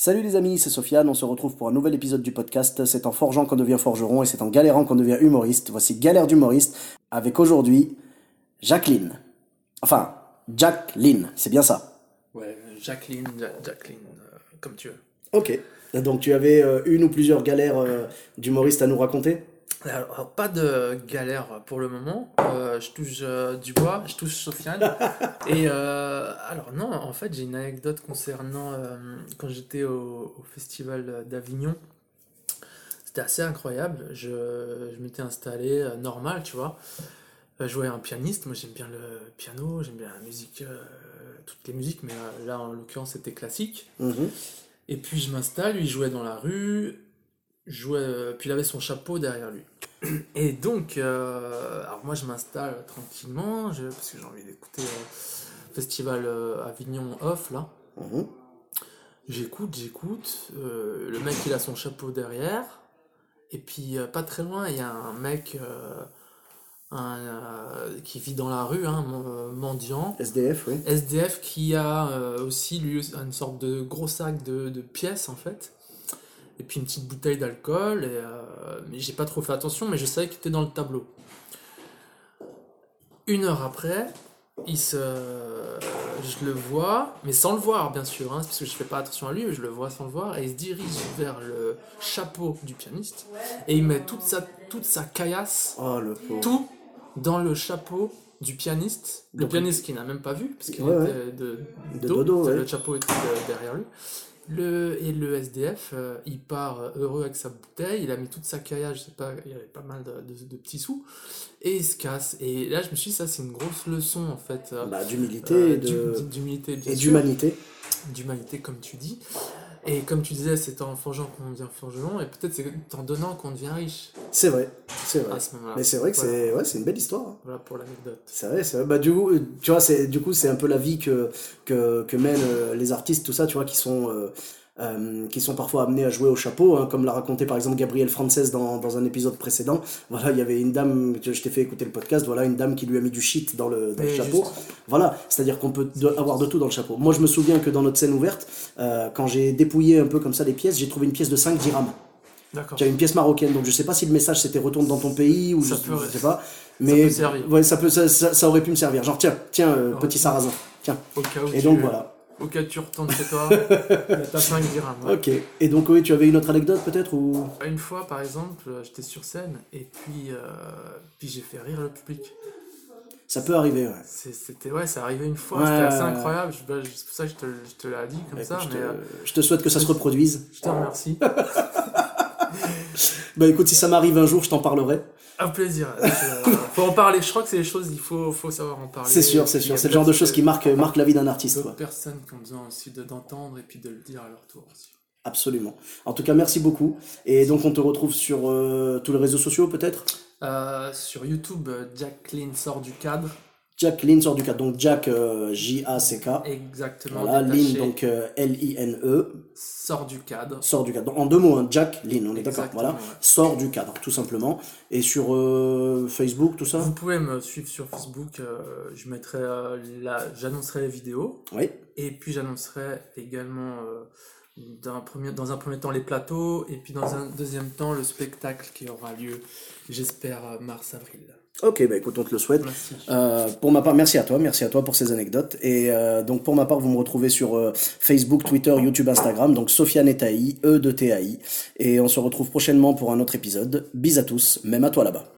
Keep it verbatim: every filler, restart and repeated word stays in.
Salut les amis, c'est Sofiane, on se retrouve pour un nouvel épisode du podcast. C'est en forgeant qu'on devient forgeron et c'est en galérant qu'on devient humoriste. Voici Galère d'humoriste avec aujourd'hui Jacqueline. Enfin, Jacqueline, c'est bien ça. Ouais, Jacqueline, Ja- Jacqueline, euh, comme tu veux. Ok. Donc tu avais euh, une ou plusieurs galères euh, d'humoriste à nous raconter? Alors, alors, pas de galère pour le moment. Euh, je touche euh, du bois, je touche Sofiane. Et euh, alors non, en fait, j'ai une anecdote concernant euh, quand j'étais au, au festival d'Avignon. C'était assez incroyable. Je, je m'étais installé euh, normal, tu vois. Euh, je jouais un pianiste. Moi, j'aime bien le piano, j'aime bien la musique, euh, toutes les musiques, mais euh, là, en l'occurrence, c'était classique. Mhm. Et puis je m'installe, lui il jouait dans la rue, jouait, euh, puis il avait son chapeau derrière lui. Et donc, euh, alors moi je m'installe tranquillement, je- parce que j'ai envie d'écouter euh, Festival euh, Avignon Off là. Mhm. J'écoute, j'écoute, euh, le mec il a son chapeau derrière, et puis euh, pas très loin il y a un mec euh, un, euh, qui vit dans la rue, hein, mon- mendiant. S D F, oui. S D F qui a euh, aussi lui une sorte de gros sac de, de pièces en fait, et puis une petite bouteille d'alcool, et euh, mais j'ai pas trop fait attention, mais je savais qu'il était dans le tableau. Une heure après, il se, je le vois, mais sans le voir bien sûr, hein, c'est parce que je fais pas attention à lui, mais je le vois sans le voir, et il se dirige vers le chapeau du pianiste, et il met toute sa, toute sa caillasse, Oh le pauvre. tout dans le chapeau du pianiste, le Donc, pianiste qui n'a même pas vu, parce qu'il Ouais, ouais. était de, De dos, dodo, ouais. le chapeau était de- derrière lui. Le, et le S D F, euh, il part euh, heureux avec sa bouteille, il a mis toute sa caillasse, je sais pas, il y avait pas mal de, de- de petits sous, et il se casse. Et là, je me suis dit, ça, c'est une grosse leçon, en fait, euh, Bah, d'humilité euh, et de- d'hum- d'humilité, bien et sûr, d'humanité. d'humanité, comme tu dis. Et comme tu disais, c'est en forgeant qu'on devient forgeron, et peut-être c'est en donnant qu'on devient riche, C'est vrai, c'est vrai. à ce moment-là. Mais c'est vrai que Voilà. c'est ouais, c'est une belle histoire, hein. Voilà pour l'anecdote. C'est vrai, c'est vrai. Bah, du coup, euh, tu vois, c'est, du coup, c'est un peu la vie que, que, que mènent euh, les artistes, tout ça, tu vois, qui sont, euh, euh, qui sont parfois amenés à jouer au chapeau, hein, comme l'a raconté par exemple Gabriel Frances dans, dans un épisode précédent. Voilà, il y avait une dame, je je t'ai fait écouter le podcast, voilà, une dame qui lui a mis du shit dans le, dans le Et chapeau. juste. Voilà, c'est-à-dire qu'on peut de- avoir de tout dans le chapeau. Moi, je me souviens que dans notre scène ouverte, euh, quand j'ai dépouillé un peu comme ça les pièces, j'ai trouvé une pièce de cinq dirhams. D'accord. Tu as une pièce marocaine, donc je sais pas si le message c'était retourne dans ton pays ou Ça je, peut- je sais pas. Mais peut servir. ouais, ça peut, ça, ça, ça aurait pu me servir. Genre tiens, tiens, euh, Ouais. petit sarrasin, tiens. Au cas où Et tu, donc voilà. Au cas où tu retournes chez toi, t'as cinq dirhams. Ouais. Ok. Et donc oui, tu avais une autre anecdote peut-être ou Une fois, par exemple, euh, j'étais sur scène et puis, euh, puis j'ai fait rire le public. ça peut arriver, ouais. C'est- C'était ouais, ça arrivait une fois, Ouais, c'était assez ouais, ouais. incroyable. Je- bah, C'est pour ça que je te, je te l'ai dit comme Écoute, ça, je, te, mais euh, je te souhaite que ça se reproduise. je te remercie. Bah écoute, si ça m'arrive un jour, je t'en parlerai. Un plaisir. Euh, faut en parler. Je crois que c'est les choses, il faut, faut savoir en parler. C'est sûr, Et c'est puis, il y sûr. a C'est le genre de d'autres- choses qui marquent, marquent la vie d'un artiste, d'autres quoi. personnes qui ont besoin aussi de- d'entendre et puis de le dire à leur tour aussi. Absolument. En tout cas, merci beaucoup. Et donc on te retrouve sur euh, tous les réseaux sociaux peut-être. Euh, sur YouTube, euh, Jacqueline sort du cadre. Jacqueline sort du cadre. Donc Jack, euh, J A C K. Exactement. Voilà, détaché. Lynn, donc euh, L I N E. Sort du cadre. Sort du cadre. Donc, en deux mots, hein, Jack, Lynn, on est d'accord. Exactement, Voilà. ouais. Sort du cadre, tout simplement. Et sur euh, Facebook, tout ça. Vous pouvez me suivre sur Facebook, euh, je mettrai euh, la, j'annoncerai les vidéos Oui. et puis j'annoncerai également euh, dans, un premier, dans un premier temps les plateaux et puis dans un deuxième temps le spectacle qui aura lieu, j'espère, mars-avril. Ok, bah écoute, on te le souhaite. Merci. Euh, pour ma part, merci à toi, merci à toi pour ces anecdotes. Et euh, donc pour ma part, vous me retrouvez sur euh, Facebook, Twitter, YouTube, Instagram, donc Sofiane et Taï, E de T A I. Et on se retrouve prochainement pour un autre épisode. Bis à tous, même à toi là-bas.